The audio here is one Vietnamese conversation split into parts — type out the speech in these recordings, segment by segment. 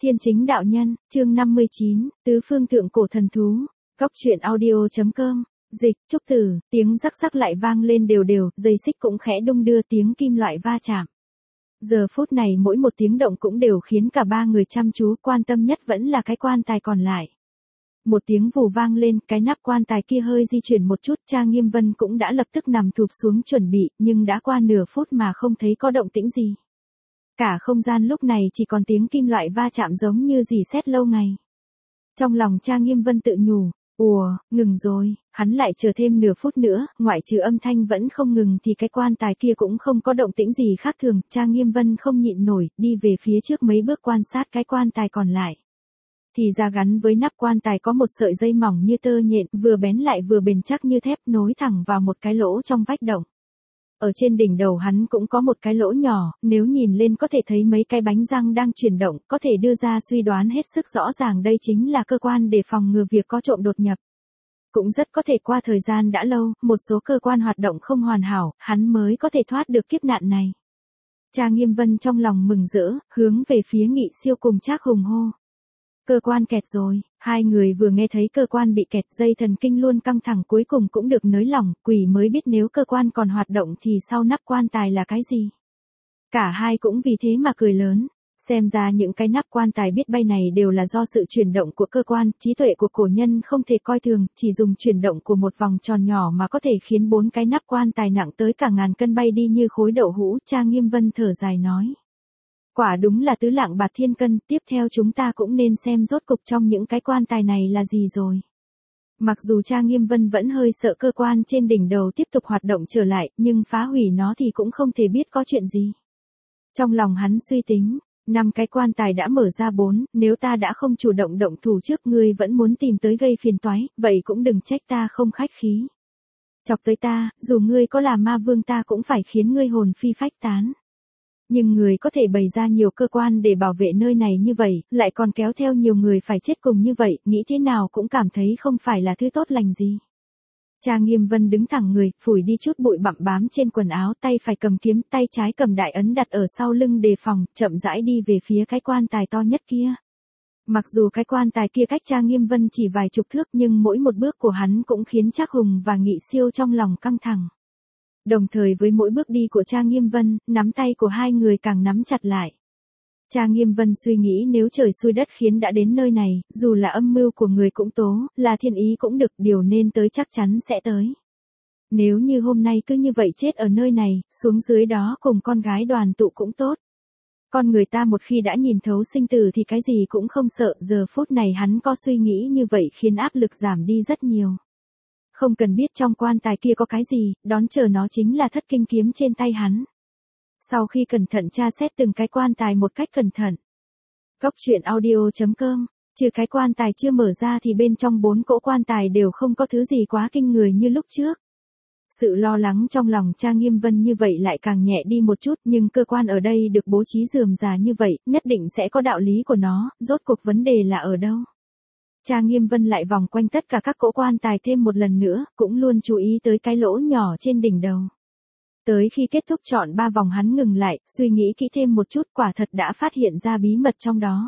Thiên Chính Đạo Nhân, chương 59, Tứ Phương Thượng Cổ Thần Thú, Góc Truyện Audio.com, Dịch, Trúc Tử, tiếng rắc rắc lại vang lên đều đều, dây xích cũng khẽ đung đưa tiếng kim loại va chạm. Giờ phút này mỗi một tiếng động cũng đều khiến cả ba người chăm chú, quan tâm nhất vẫn là cái quan tài còn lại. Một tiếng vù vang lên, cái nắp quan tài kia hơi di chuyển một chút, Trang Nghiêm Vân cũng đã lập tức nằm thụp xuống chuẩn bị, nhưng đã qua nửa phút mà không thấy có động tĩnh gì. Cả không gian lúc này chỉ còn tiếng kim loại va chạm giống như rỉ sét lâu ngày. Trong lòng Trang Nghiêm Vân tự nhủ, ngừng rồi, hắn lại chờ thêm nửa phút nữa, ngoại trừ âm thanh vẫn không ngừng thì cái quan tài kia cũng không có động tĩnh gì khác thường, Trang Nghiêm Vân không nhịn nổi, đi về phía trước mấy bước quan sát cái quan tài còn lại. Thì ra gắn với nắp quan tài có một sợi dây mỏng như tơ nhện, vừa bén lại vừa bền chắc như thép, nối thẳng vào một cái lỗ trong vách động. Ở trên đỉnh đầu hắn cũng có một cái lỗ nhỏ, nếu nhìn lên có thể thấy mấy cái bánh răng đang chuyển động, có thể đưa ra suy đoán hết sức rõ ràng đây chính là cơ quan để phòng ngừa việc có trộm đột nhập. Cũng rất có thể qua thời gian đã lâu, một số cơ quan hoạt động không hoàn hảo, hắn mới có thể thoát được kiếp nạn này. Trang Nghiêm Vân trong lòng mừng rỡ, hướng về phía Nghị Siêu cùng Trác Hùng hô. Cơ quan kẹt rồi, hai người vừa nghe thấy cơ quan bị kẹt, dây thần kinh luôn căng thẳng cuối cùng cũng được nới lỏng, quỷ mới biết nếu cơ quan còn hoạt động thì sau nắp quan tài là cái gì. Cả hai cũng vì thế mà cười lớn, xem ra những cái nắp quan tài biết bay này đều là do sự chuyển động của cơ quan, trí tuệ của cổ nhân không thể coi thường, chỉ dùng chuyển động của một vòng tròn nhỏ mà có thể khiến 4 cái nắp quan tài nặng tới cả ngàn cân bay đi như khối đậu hũ. Trang Nghiêm Vân thở dài nói. Quả đúng là tứ lạng bạc thiên cân, tiếp theo chúng ta cũng nên xem rốt cục trong những cái quan tài này là gì rồi. Mặc dù Trang Nghiêm Vân vẫn hơi sợ cơ quan trên đỉnh đầu tiếp tục hoạt động trở lại, nhưng phá hủy nó thì cũng không thể biết có chuyện gì. Trong lòng hắn suy tính, 5 cái quan tài đã mở ra 4, nếu ta đã không chủ động động thủ trước ngươi vẫn muốn tìm tới gây phiền toái, vậy cũng đừng trách ta không khách khí. Chọc tới ta, dù ngươi có là ma vương ta cũng phải khiến ngươi hồn phi phách tán. Nhưng người có thể bày ra nhiều cơ quan để bảo vệ nơi này như vậy, lại còn kéo theo nhiều người phải chết cùng như vậy, nghĩ thế nào cũng cảm thấy không phải là thứ tốt lành gì. Trang Nghiêm Vân đứng thẳng người, phủi đi chút bụi bặm bám trên quần áo, tay phải cầm kiếm, tay trái cầm đại ấn đặt ở sau lưng đề phòng, chậm rãi đi về phía cái quan tài to nhất kia. Mặc dù cái quan tài kia cách Trang Nghiêm Vân chỉ vài chục thước nhưng mỗi một bước của hắn cũng khiến Trác Hùng và Nghị Siêu trong lòng căng thẳng. Đồng thời với mỗi bước đi của Trang Nghiêm Vân, nắm tay của hai người càng nắm chặt lại. Trang Nghiêm Vân suy nghĩ nếu trời xui đất khiến đã đến nơi này, dù là âm mưu của người cũng tố, là thiên ý cũng được, điều nên tới chắc chắn sẽ tới. Nếu như hôm nay cứ như vậy chết ở nơi này, xuống dưới đó cùng con gái đoàn tụ cũng tốt. Con người ta một khi đã nhìn thấu sinh tử thì cái gì cũng không sợ, giờ phút này hắn có suy nghĩ như vậy khiến áp lực giảm đi rất nhiều. Không cần biết trong quan tài kia có cái gì, đón chờ nó chính là thất kinh kiếm trên tay hắn. Sau khi cẩn thận tra xét từng cái quan tài một cách cẩn thận. Góc Truyện Audio.com, trừ cái quan tài chưa mở ra thì bên trong 4 cỗ quan tài đều không có thứ gì quá kinh người như lúc trước. Sự lo lắng trong lòng Trang Nghiêm Vân như vậy lại càng nhẹ đi một chút, nhưng cơ quan ở đây được bố trí rườm rà như vậy, nhất định sẽ có đạo lý của nó, rốt cuộc vấn đề là ở đâu. Trang Nghiêm Vân lại vòng quanh tất cả các cỗ quan tài thêm một lần nữa, cũng luôn chú ý tới cái lỗ nhỏ trên đỉnh đầu. Tới khi kết thúc trọn 3 vòng hắn ngừng lại, suy nghĩ kỹ thêm một chút, quả thật đã phát hiện ra bí mật trong đó.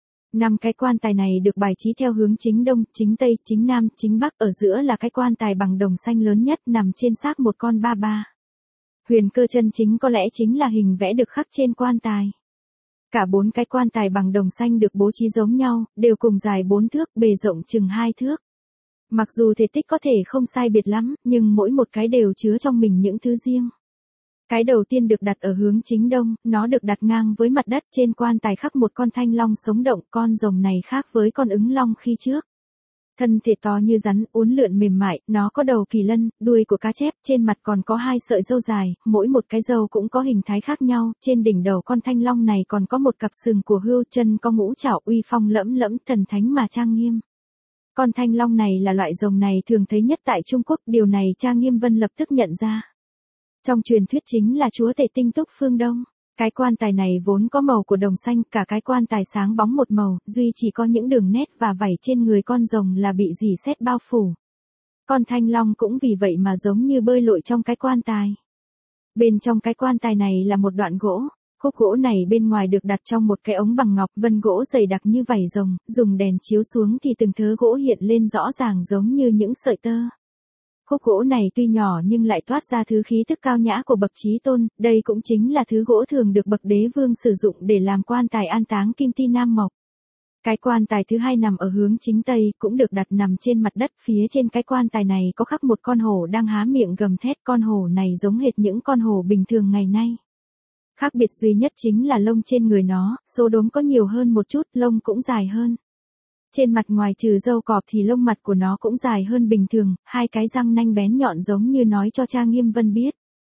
5 cái quan tài này được bài trí theo hướng chính đông, chính tây, chính nam, chính bắc, ở giữa là cái quan tài bằng đồng xanh lớn nhất nằm trên xác một con ba ba. Huyền cơ chân chính có lẽ chính là hình vẽ được khắc trên quan tài. Cả 4 cái quan tài bằng đồng xanh được bố trí giống nhau, đều cùng dài 4 thước, bề rộng chừng 2 thước. Mặc dù thể tích có thể không sai biệt lắm, nhưng mỗi một cái đều chứa trong mình những thứ riêng. Cái đầu tiên được đặt ở hướng chính đông, nó được đặt ngang với mặt đất, trên quan tài khắc một con thanh long sống động, con rồng này khác với con ứng long khi trước. Thân thể to như rắn, uốn lượn mềm mại, nó có đầu kỳ lân, đuôi của cá chép, trên mặt còn có 2 sợi râu dài, mỗi một cái râu cũng có hình thái khác nhau, trên đỉnh đầu con thanh long này còn có một cặp sừng của hươu, chân có ngũ trảo, uy phong lẫm lẫm, thần thánh mà trang nghiêm. Con thanh long này là loại rồng này thường thấy nhất tại Trung Quốc, điều này Trang Nghiêm Vân lập tức nhận ra. Trong truyền thuyết chính là chúa tể tinh túc phương Đông. Cái quan tài này vốn có màu của đồng xanh, cả cái quan tài sáng bóng một màu, duy chỉ có những đường nét và vảy trên người con rồng là bị rỉ sét bao phủ. Con thanh long cũng vì vậy mà giống như bơi lội trong cái quan tài. Bên trong cái quan tài này là một đoạn gỗ. Khúc gỗ này bên ngoài được đặt trong một cái ống bằng ngọc, vân gỗ dày đặc như vảy rồng, dùng đèn chiếu xuống thì từng thớ gỗ hiện lên rõ ràng giống như những sợi tơ. Khúc gỗ này tuy nhỏ nhưng lại toát ra thứ khí tức cao nhã của bậc chí tôn, đây cũng chính là thứ gỗ thường được bậc đế vương sử dụng để làm quan tài an táng kim ti nam mộc. Cái quan tài thứ hai nằm ở hướng chính tây, cũng được đặt nằm trên mặt đất, phía trên cái quan tài này có khắc một con hổ đang há miệng gầm thét, con hổ này giống hệt những con hổ bình thường ngày nay. Khác biệt duy nhất chính là lông trên người nó, số đốm có nhiều hơn một chút, lông cũng dài hơn. Trên mặt ngoài trừ râu cọp thì lông mặt của nó cũng dài hơn bình thường, hai cái răng nanh bén nhọn giống như nói cho Cha Nghiêm Vân biết.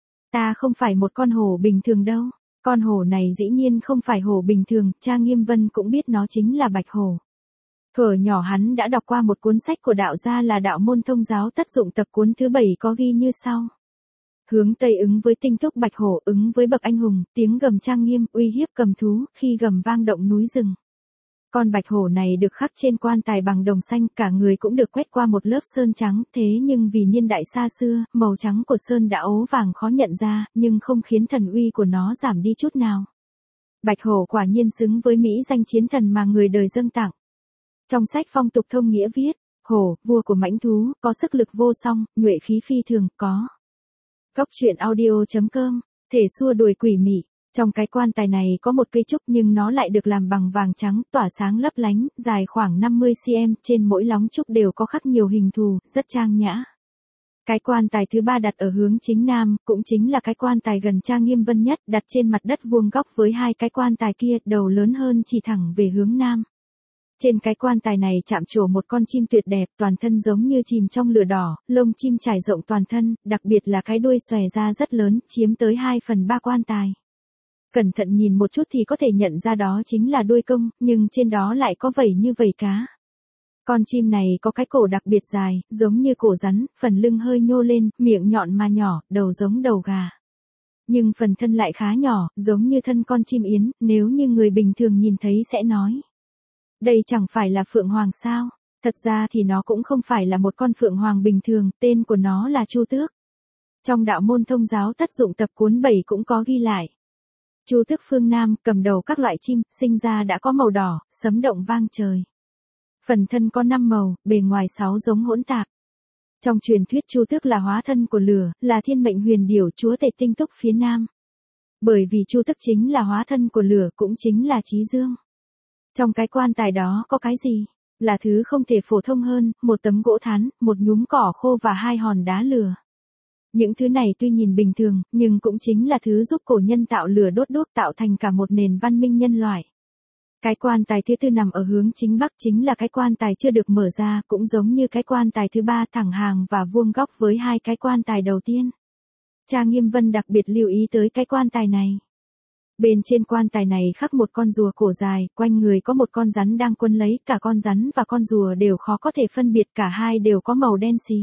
Ta không phải một con hổ bình thường đâu. Con hổ này dĩ nhiên không phải hổ bình thường, Cha Nghiêm Vân cũng biết nó chính là bạch hổ. Thuở nhỏ hắn đã đọc qua một cuốn sách của đạo gia là Đạo Môn Thông Giáo Tất Dụng tập cuốn thứ 7 có ghi như sau. Hướng Tây ứng với tinh túc bạch hổ, ứng với bậc anh hùng, tiếng gầm trang nghiêm, uy hiếp cầm thú, khi gầm vang động núi rừng. Con bạch hổ này được khắc trên quan tài bằng đồng xanh, cả người cũng được quét qua một lớp sơn trắng, thế nhưng vì niên đại xa xưa, màu trắng của sơn đã ố vàng khó nhận ra, nhưng không khiến thần uy của nó giảm đi chút nào. Bạch hổ quả nhiên xứng với mỹ danh chiến thần mà người đời dâng tặng. Trong sách Phong tục thông nghĩa viết, hổ, vua của mãnh thú, có sức lực vô song, nhuệ khí phi thường, có. Góc truyện audio.com, thể xua đuổi quỷ mị. Trong cái quan tài này có một cây trúc nhưng nó lại được làm bằng vàng trắng, tỏa sáng lấp lánh, dài khoảng 50 cm, trên mỗi lóng trúc đều có khắc nhiều hình thù, rất trang nhã. Cái quan tài thứ ba đặt ở hướng chính nam, cũng chính là cái quan tài gần Cha Nghiêm Vân nhất, đặt trên mặt đất vuông góc với hai cái quan tài kia, đầu lớn hơn chỉ thẳng về hướng nam. Trên cái quan tài này chạm trổ một con chim tuyệt đẹp, toàn thân giống như chìm trong lửa đỏ, lông chim trải rộng toàn thân, đặc biệt là cái đuôi xòe ra rất lớn, chiếm tới 2/3 quan tài. Cẩn thận nhìn một chút thì có thể nhận ra đó chính là đuôi công, nhưng trên đó lại có vảy như vảy cá. Con chim này có cái cổ đặc biệt dài, giống như cổ rắn, phần lưng hơi nhô lên, miệng nhọn mà nhỏ, đầu giống đầu gà. Nhưng phần thân lại khá nhỏ, giống như thân con chim yến, nếu như người bình thường nhìn thấy sẽ nói. Đây chẳng phải là phượng hoàng sao? Thật ra thì nó cũng không phải là một con phượng hoàng bình thường, tên của nó là Chu Tước. Trong Đạo Môn Thông Giáo Tất Dụng tập cuốn 7 cũng có ghi lại. Chu Tước phương Nam, cầm đầu các loại chim, sinh ra đã có màu đỏ, sấm động vang trời. Phần thân có 5 màu, bề ngoài 6 giống hỗn tạp. Trong truyền thuyết Chu Tước là hóa thân của lửa, là thiên mệnh huyền điểu chúa tể tinh túc phía Nam. Bởi vì Chu Tước chính là hóa thân của lửa, cũng chính là chí dương. Trong cái quan tài đó có cái gì? Là thứ không thể phổ thông hơn, một tấm gỗ thán, một nhúm cỏ khô và 2 hòn đá lửa. Những thứ này tuy nhìn bình thường, nhưng cũng chính là thứ giúp cổ nhân tạo lửa đốt đuốc, tạo thành cả một nền văn minh nhân loại. Cái quan tài thứ tư nằm ở hướng chính bắc, chính là cái quan tài chưa được mở ra, cũng giống như cái quan tài thứ ba, thẳng hàng và vuông góc với hai cái quan tài đầu tiên. Cha Nghiêm Vân đặc biệt lưu ý tới cái quan tài này. Bên trên quan tài này khắc một con rùa cổ dài, quanh người có một con rắn đang quấn lấy, cả con rắn và con rùa đều khó có thể phân biệt, cả hai đều có màu đen xì.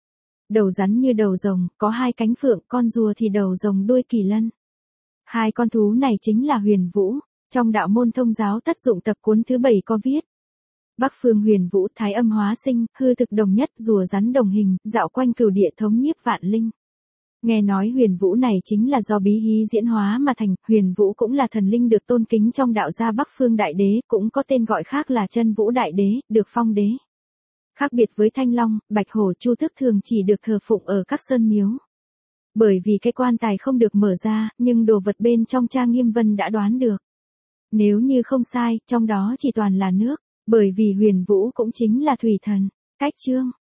Đầu rắn như đầu rồng, có 2 cánh phượng, con rùa thì đầu rồng đuôi kỳ lân. Hai con thú này chính là Huyền Vũ. Trong Đạo Môn Thông Giáo Tất Dụng tập cuốn thứ 7 có viết. Bắc phương Huyền Vũ, thái âm hóa sinh, hư thực đồng nhất, rùa rắn đồng hình, dạo quanh cửu địa thống nhiếp vạn linh. Nghe nói Huyền Vũ này chính là do bí hí diễn hóa mà thành, Huyền Vũ cũng là thần linh được tôn kính trong đạo gia Bắc phương Đại Đế, cũng có tên gọi khác là Chân Vũ Đại Đế, được phong đế. Khác biệt với Thanh Long, Bạch Hổ, Chu Tước thường chỉ được thờ phụng ở các sơn miếu. Bởi vì cái quan tài không được mở ra, nhưng đồ vật bên trong Cha Nghiêm Vân đã đoán được. Nếu như không sai, trong đó chỉ toàn là nước, bởi vì Huyền Vũ cũng chính là thủy thần. Cách chương